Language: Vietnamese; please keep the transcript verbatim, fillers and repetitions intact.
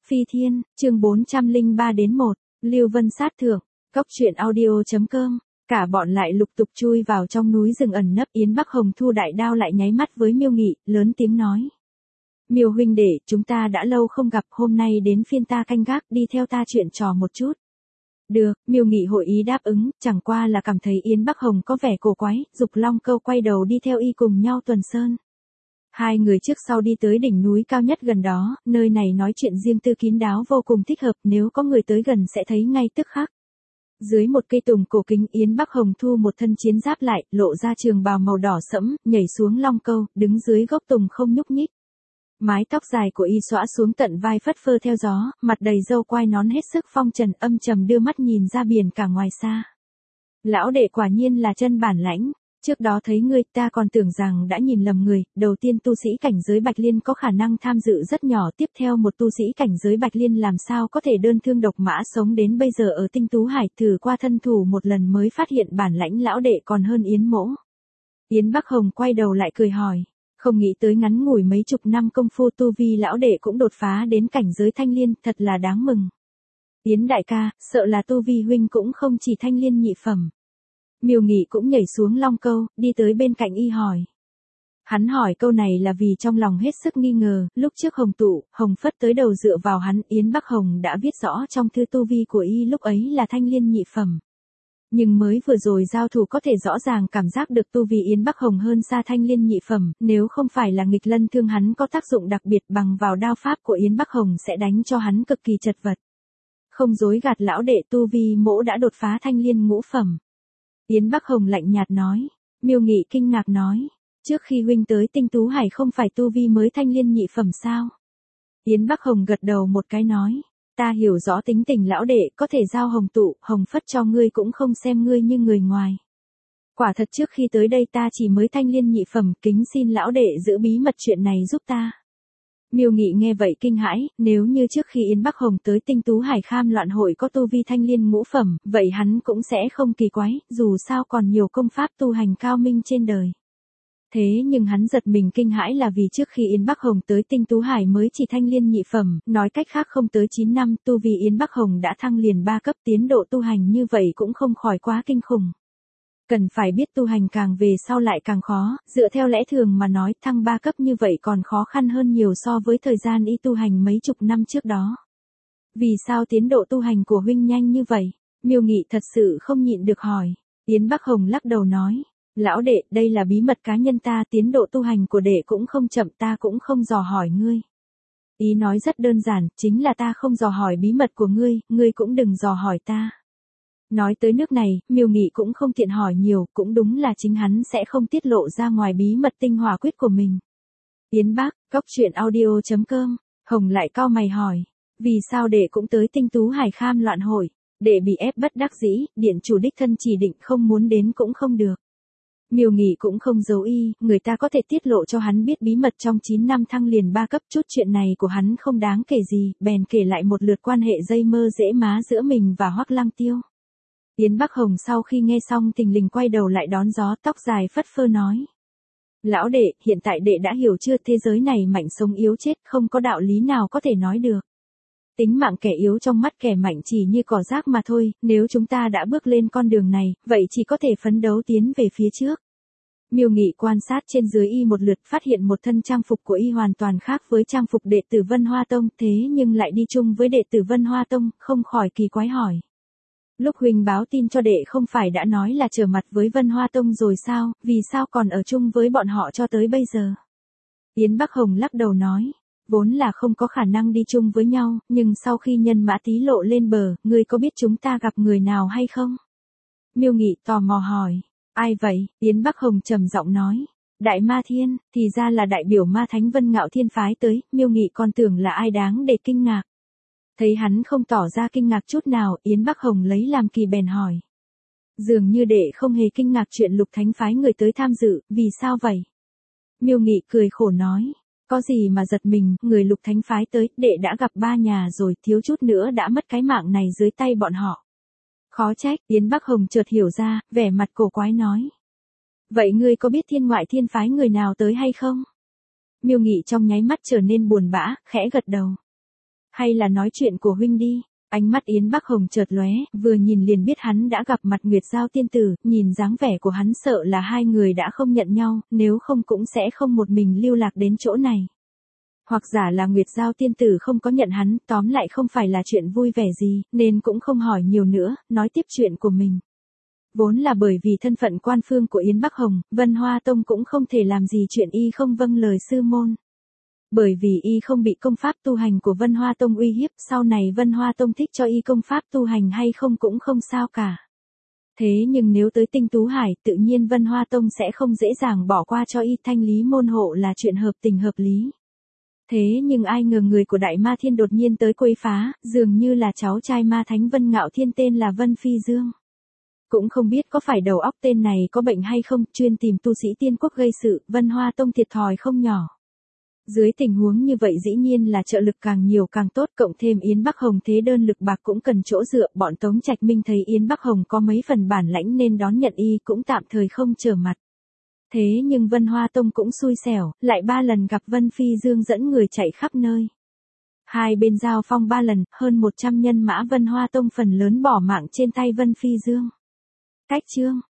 Phi Thiên, chương bốn trăm lẻ ba đến một, Lưu Vân sát thượng, cốc truyện audio chấm com. Cả bọn lại lục tục chui vào trong núi rừng ẩn nấp. Yến Bắc Hồng thu đại đao lại nháy mắt với Miêu Nghị, lớn tiếng nói: Miêu huynh đệ, chúng ta đã lâu không gặp, hôm nay đến phiên ta canh gác, đi theo ta chuyện trò một chút. Được, Miêu Nghị hội ý đáp ứng, chẳng qua là cảm thấy Yến Bắc Hồng có vẻ cổ quái, dục Long Câu quay đầu đi theo y cùng nhau tuần sơn. Hai người trước sau đi tới đỉnh núi cao nhất gần đó, nơi này nói chuyện riêng tư kín đáo vô cùng thích hợp, nếu có người tới gần sẽ thấy ngay tức khắc. Dưới một cây tùng cổ kính, Yến Bắc Hồng thu một thân chiến giáp lại, lộ ra trường bào màu đỏ sẫm, nhảy xuống Long Câu, đứng dưới gốc tùng không nhúc nhích. Mái tóc dài của y xõa xuống tận vai phất phơ theo gió, mặt đầy râu quai nón hết sức phong trần, âm trầm đưa mắt nhìn ra biển cả ngoài xa. Lão đệ quả nhiên là chân bản lãnh. Trước đó thấy ngươi ta còn tưởng rằng đã nhìn lầm người, đầu tiên tu sĩ cảnh giới Bạch Liên có khả năng tham dự rất nhỏ, tiếp theo một tu sĩ cảnh giới Bạch Liên làm sao có thể đơn thương độc mã sống đến bây giờ ở Tinh Tú Hải, thử qua thân thủ một lần mới phát hiện bản lãnh lão đệ còn hơn Yến mỗ. Yến Bắc Hồng quay đầu lại cười hỏi, không nghĩ tới ngắn ngủi mấy chục năm công phu tu vi lão đệ cũng đột phá đến cảnh giới Thanh Liên, thật là đáng mừng. Yến đại ca, sợ là tu vi huynh cũng không chỉ Thanh Liên nhị phẩm. Miêu Nghị cũng nhảy xuống Long Câu, đi tới bên cạnh y hỏi. Hắn hỏi câu này là vì trong lòng hết sức nghi ngờ, lúc trước Hồng Tụ, Hồng Phất tới đầu dựa vào hắn, Yến Bắc Hồng đã viết rõ trong thư tu vi của y lúc ấy là Thanh Liên nhị phẩm. Nhưng mới vừa rồi giao thủ có thể rõ ràng cảm giác được tu vi Yến Bắc Hồng hơn xa Thanh Liên nhị phẩm, nếu không phải là nghịch lân thương hắn có tác dụng đặc biệt bằng vào đao pháp của Yến Bắc Hồng sẽ đánh cho hắn cực kỳ chật vật. Không dối gạt lão đệ, tu vi mỗ đã đột phá Thanh Liên ngũ phẩm. Yến Bắc Hồng lạnh nhạt nói. Miêu Nghị kinh ngạc nói, trước khi huynh tới Tinh Tú Hải không phải tu vi mới Thanh Liên nhị phẩm sao? Yến Bắc Hồng gật đầu một cái nói, ta hiểu rõ tính tình lão đệ, có thể giao Hồng Tụ, Hồng Phất cho ngươi cũng không xem ngươi như người ngoài. Quả thật trước khi tới đây ta chỉ mới Thanh Liên nhị phẩm, kính xin lão đệ giữ bí mật chuyện này giúp ta. Miêu Nghị nghe vậy kinh hãi, nếu như trước khi Yến Bắc Hồng tới Tinh Tú Hải Kham Loạn Hội có tu vi Thanh Liên ngũ phẩm, vậy hắn cũng sẽ không kỳ quái, dù sao còn nhiều công pháp tu hành cao minh trên đời. Thế nhưng hắn giật mình kinh hãi là vì trước khi Yến Bắc Hồng tới Tinh Tú Hải mới chỉ Thanh Liên nhị phẩm, nói cách khác không tới chín năm, tu vi Yến Bắc Hồng đã thăng liền ba cấp, tiến độ tu hành như vậy cũng không khỏi quá kinh khủng. Cần phải biết tu hành càng về sau lại càng khó, dựa theo lẽ thường mà nói thăng ba cấp như vậy còn khó khăn hơn nhiều so với thời gian y tu hành mấy chục năm trước đó. Vì sao tiến độ tu hành của huynh nhanh như vậy? Miêu Nghị thật sự không nhịn được hỏi. Yến Bắc Hồng lắc đầu nói, lão đệ, đây là bí mật cá nhân ta, tiến độ tu hành của đệ cũng không chậm, ta cũng không dò hỏi ngươi. Ý nói rất đơn giản, chính là ta không dò hỏi bí mật của ngươi, ngươi cũng đừng dò hỏi ta. Nói tới nước này, Miêu Nghị cũng không tiện hỏi nhiều, cũng đúng là chính hắn sẽ không tiết lộ ra ngoài bí mật tinh hỏa quyết của mình. Yến Bắc, cốc truyện audio chấm com, Hồng lại cau mày hỏi, vì sao đệ cũng tới Tinh Tú Hải Kham Loạn Hội, đệ bị ép bất đắc dĩ, điện chủ đích thân chỉ định không muốn đến cũng không được. Miêu Nghị cũng không giấu y, người ta có thể tiết lộ cho hắn biết bí mật trong chín năm thăng liền ba cấp, chút chuyện này của hắn không đáng kể gì, bèn kể lại một lượt quan hệ dây mơ dễ má giữa mình và Hoắc Lăng Tiêu. Yến Bắc Hồng sau khi nghe xong thình lình quay đầu lại đón gió, tóc dài phất phơ nói. Lão đệ, hiện tại đệ đã hiểu chưa, thế giới này mạnh sống yếu chết, không có đạo lý nào có thể nói được. Tính mạng kẻ yếu trong mắt kẻ mạnh chỉ như cỏ rác mà thôi, nếu chúng ta đã bước lên con đường này, vậy chỉ có thể phấn đấu tiến về phía trước. Miêu Nghị quan sát trên dưới y một lượt, phát hiện một thân trang phục của y hoàn toàn khác với trang phục đệ tử Vân Hoa Tông, thế nhưng lại đi chung với đệ tử Vân Hoa Tông, không khỏi kỳ quái hỏi. Lúc huynh báo tin cho đệ không phải đã nói là trở mặt với Vân Hoa Tông rồi sao, vì sao còn ở chung với bọn họ cho tới bây giờ? Yến Bắc Hồng lắc đầu nói, vốn là không có khả năng đi chung với nhau, nhưng sau khi nhân mã tí lộ lên bờ, ngươi có biết chúng ta gặp người nào hay không? Miêu Nghị tò mò hỏi, ai vậy? Yến Bắc Hồng trầm giọng nói, Đại Ma Thiên, thì ra là đại biểu Ma Thánh Vân Ngạo Thiên phái tới, Miêu Nghị còn tưởng là ai đáng để kinh ngạc. Thấy hắn không tỏ ra kinh ngạc chút nào, Yến Bắc Hồng lấy làm kỳ bèn hỏi. Dường như đệ không hề kinh ngạc chuyện Lục Thánh phái người tới tham dự, vì sao vậy? Miêu Nghị cười khổ nói, có gì mà giật mình, người Lục Thánh phái tới, đệ đã gặp ba nhà rồi, thiếu chút nữa đã mất cái mạng này dưới tay bọn họ. Khó trách, Yến Bắc Hồng chợt hiểu ra, vẻ mặt cổ quái nói. Vậy ngươi có biết Thiên Ngoại Thiên phái người nào tới hay không? Miêu Nghị trong nháy mắt trở nên buồn bã, khẽ gật đầu. Hay là nói chuyện của huynh đi. Ánh mắt Yến Bắc Hồng chợt lóe, vừa nhìn liền biết hắn đã gặp mặt Nguyệt Giao tiên tử, nhìn dáng vẻ của hắn sợ là hai người đã không nhận nhau, nếu không cũng sẽ không một mình lưu lạc đến chỗ này. Hoặc giả là Nguyệt Giao tiên tử không có nhận hắn, tóm lại không phải là chuyện vui vẻ gì, nên cũng không hỏi nhiều nữa, nói tiếp chuyện của mình. Vốn là bởi vì thân phận quan phương của Yến Bắc Hồng, Vân Hoa Tông cũng không thể làm gì chuyện y không vâng lời sư môn. Bởi vì y không bị công pháp tu hành của Vân Hoa Tông uy hiếp, sau này Vân Hoa Tông thích cho y công pháp tu hành hay không cũng không sao cả. Thế nhưng nếu tới Tinh Tú Hải, tự nhiên Vân Hoa Tông sẽ không dễ dàng bỏ qua cho y, thanh lý môn hộ là chuyện hợp tình hợp lý. Thế nhưng ai ngờ người của Đại Ma Thiên đột nhiên tới quấy phá, dường như là cháu trai Ma Thánh Vân Ngạo Thiên tên là Vân Phi Dương. Cũng không biết có phải đầu óc tên này có bệnh hay không, chuyên tìm tu sĩ tiên quốc gây sự, Vân Hoa Tông thiệt thòi không nhỏ. Dưới tình huống như vậy dĩ nhiên là trợ lực càng nhiều càng tốt, cộng thêm Yến Bắc Hồng thế đơn lực bạc cũng cần chỗ dựa, bọn Tống Trạch Minh thấy Yến Bắc Hồng có mấy phần bản lãnh nên đón nhận y cũng tạm thời không trở mặt. Thế nhưng Vân Hoa Tông cũng xui xẻo, lại ba lần gặp Vân Phi Dương dẫn người chạy khắp nơi. Hai bên giao phong ba lần, hơn một trăm nhân mã Vân Hoa Tông phần lớn bỏ mạng trên tay Vân Phi Dương. Cách chương